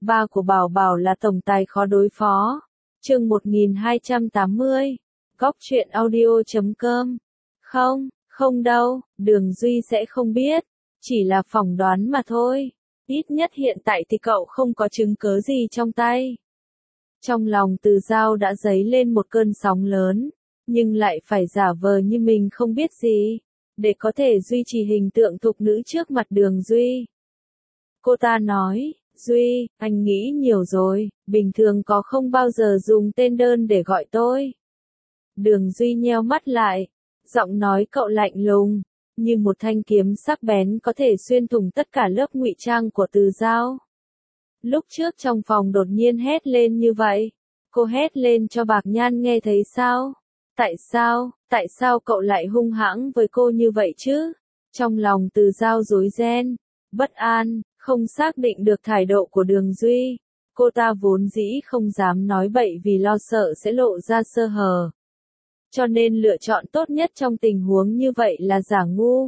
Ba của Bảo Bảo là tổng tài khó đối phó. Chương 1280. Góc truyện audio.com. Không đâu, Đường Duy sẽ không biết. Chỉ là phỏng đoán mà thôi. Ít nhất hiện tại thì cậu không có chứng cớ gì trong tay. Trong lòng Từ Dao đã dấy lên một cơn sóng lớn, nhưng lại phải giả vờ như mình không biết gì, để có thể duy trì hình tượng thục nữ trước mặt Đường Duy. Cô ta nói, Duy, anh nghĩ nhiều rồi, bình thường có không bao giờ dùng tên đơn để gọi tôi. Đường Duy nheo mắt lại, giọng nói cậu lạnh lùng, như một thanh kiếm sắc bén có thể xuyên thủng tất cả lớp ngụy trang của Từ Dao. Lúc trước trong phòng đột nhiên hét lên như vậy, cô hét lên cho Bạc Nhan nghe thấy sao? Tại sao cậu lại hung hãng với cô như vậy chứ? Trong lòng Từ Dao rối ren, bất an, không xác định được thái độ của Đường Duy. Cô ta vốn dĩ không dám nói bậy vì lo sợ sẽ lộ ra sơ hở. Cho nên lựa chọn tốt nhất trong tình huống như vậy là giả ngu.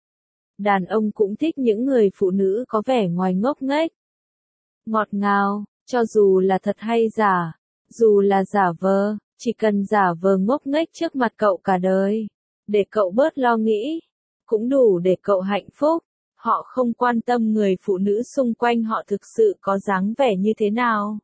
Đàn ông cũng thích những người phụ nữ có vẻ ngoài ngốc nghếch, ngọt ngào, cho dù là thật hay giả, dù là giả vờ, chỉ cần giả vờ ngốc nghếch trước mặt cậu cả đời, để cậu bớt lo nghĩ, cũng đủ để cậu hạnh phúc. Họ không quan tâm người phụ nữ xung quanh họ thực sự có dáng vẻ như thế nào.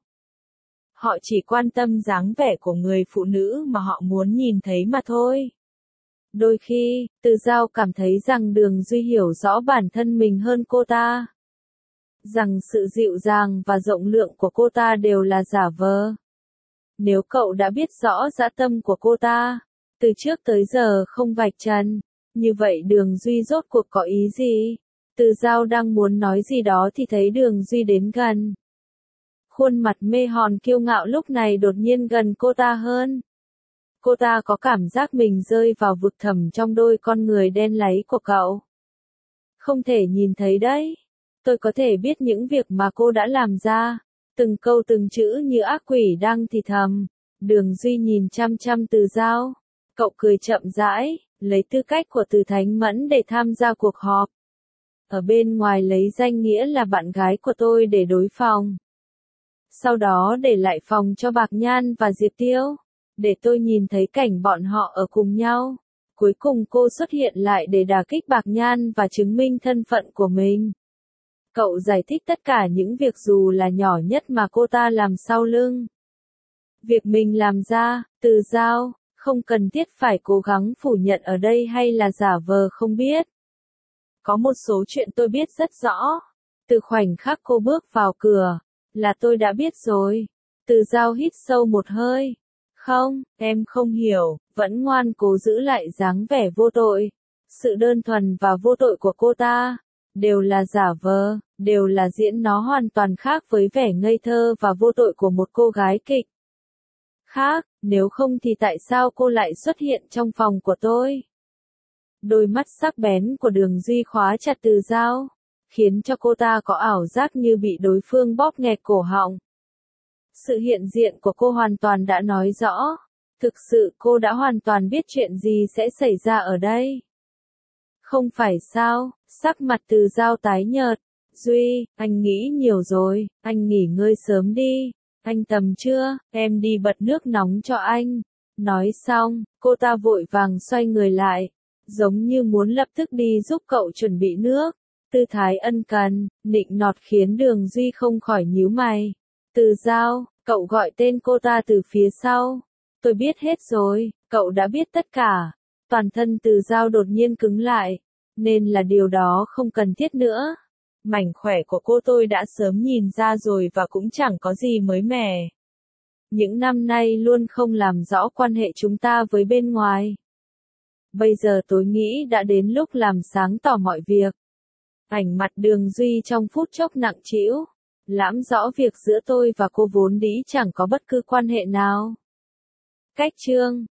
Họ chỉ quan tâm dáng vẻ của người phụ nữ mà họ muốn nhìn thấy mà thôi. Đôi khi, Từ Dao cảm thấy rằng Đường Duy hiểu rõ bản thân mình hơn cô ta. Rằng sự dịu dàng và rộng lượng của cô ta đều là giả vờ. Nếu cậu đã biết rõ dã tâm của cô ta, từ trước tới giờ không vạch trần, như vậy Đường Duy rốt cuộc có ý gì? Từ Dao đang muốn nói gì đó thì thấy Đường Duy đến gần. Khuôn mặt mê hồn kiêu ngạo lúc này đột nhiên gần cô ta hơn. Cô ta có cảm giác mình rơi vào vực thẳm trong đôi con người đen láy của cậu. Không thể nhìn thấy đấy. Tôi có thể biết những việc mà cô đã làm ra. Từng câu từng chữ như ác quỷ đang thì thầm. Đường Duy nhìn chăm chăm Từ Dao. Cậu cười chậm rãi, lấy tư cách của Từ Thánh Mẫn để tham gia cuộc họp. Ở bên ngoài lấy danh nghĩa là bạn gái của tôi để đối phòng. Sau đó để lại phòng cho Bạc Nhan và Diệp Tiêu. Để tôi nhìn thấy cảnh bọn họ ở cùng nhau. Cuối cùng cô xuất hiện lại để đả kích Bạc Nhan và chứng minh thân phận của mình. Cậu giải thích tất cả những việc dù là nhỏ nhất mà cô ta làm sau lưng. Việc mình làm ra, Từ Dao, không cần thiết phải cố gắng phủ nhận ở đây hay là giả vờ không biết. Có một số chuyện tôi biết rất rõ. Từ khoảnh khắc cô bước vào cửa, là tôi đã biết rồi. Từ Dao hít sâu một hơi. Không, em không hiểu, vẫn ngoan cố giữ lại dáng vẻ vô tội. Sự đơn thuần và vô tội của cô ta, đều là giả vờ, đều là diễn, nó hoàn toàn khác với vẻ ngây thơ và vô tội của một cô gái kịch. Khác, nếu không thì tại sao cô lại xuất hiện trong phòng của tôi? Đôi mắt sắc bén của Đường Duy khóa chặt Từ Dao, khiến cho cô ta có ảo giác như bị đối phương bóp nghẹt cổ họng. Sự hiện diện của cô hoàn toàn đã nói rõ, thực sự cô đã hoàn toàn biết chuyện gì sẽ xảy ra ở đây. Không phải sao? Sắc mặt Từ Dao tái nhợt. Duy, anh nghĩ nhiều rồi, anh nghỉ ngơi sớm đi. Anh tầm chưa, em đi bật nước nóng cho anh. Nói xong, cô ta vội vàng xoay người lại, giống như muốn lập tức đi giúp cậu chuẩn bị nước. Tư thái ân cần, nịnh nọt khiến Đường Duy không khỏi nhíu mày. Từ Dao, cậu gọi tên cô ta từ phía sau. Tôi biết hết rồi, cậu đã biết tất cả. Toàn thân Từ Dao đột nhiên cứng lại, nên là điều đó không cần thiết nữa. Mảnh khỏe của cô tôi đã sớm nhìn ra rồi và cũng chẳng có gì mới mẻ. Những năm nay luôn không làm rõ quan hệ chúng ta với bên ngoài. Bây giờ tôi nghĩ đã đến lúc làm sáng tỏ mọi việc. Ảnh mặt Đường Duy trong phút chốc nặng trĩu, lãm rõ việc giữa tôi và cô vốn dĩ chẳng có bất cứ quan hệ nào. Cách chương